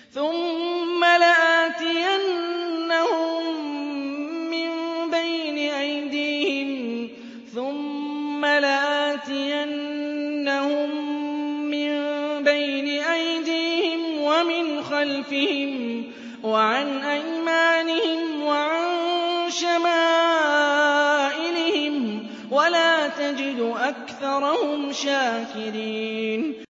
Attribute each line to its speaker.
Speaker 1: ثُمَّ لَآتِيَنَّهُم مِّن بَيْنِ أَيْدِيهِمْ وَمِنْ خَلْفِهِمْ وَعَنْ أَيْمَانِهِمْ وَعَن شَمَائِلِهِمْ ۖ وَلَا تَجِدُ أَكْثَرَهُمْ شَاكِرِينَ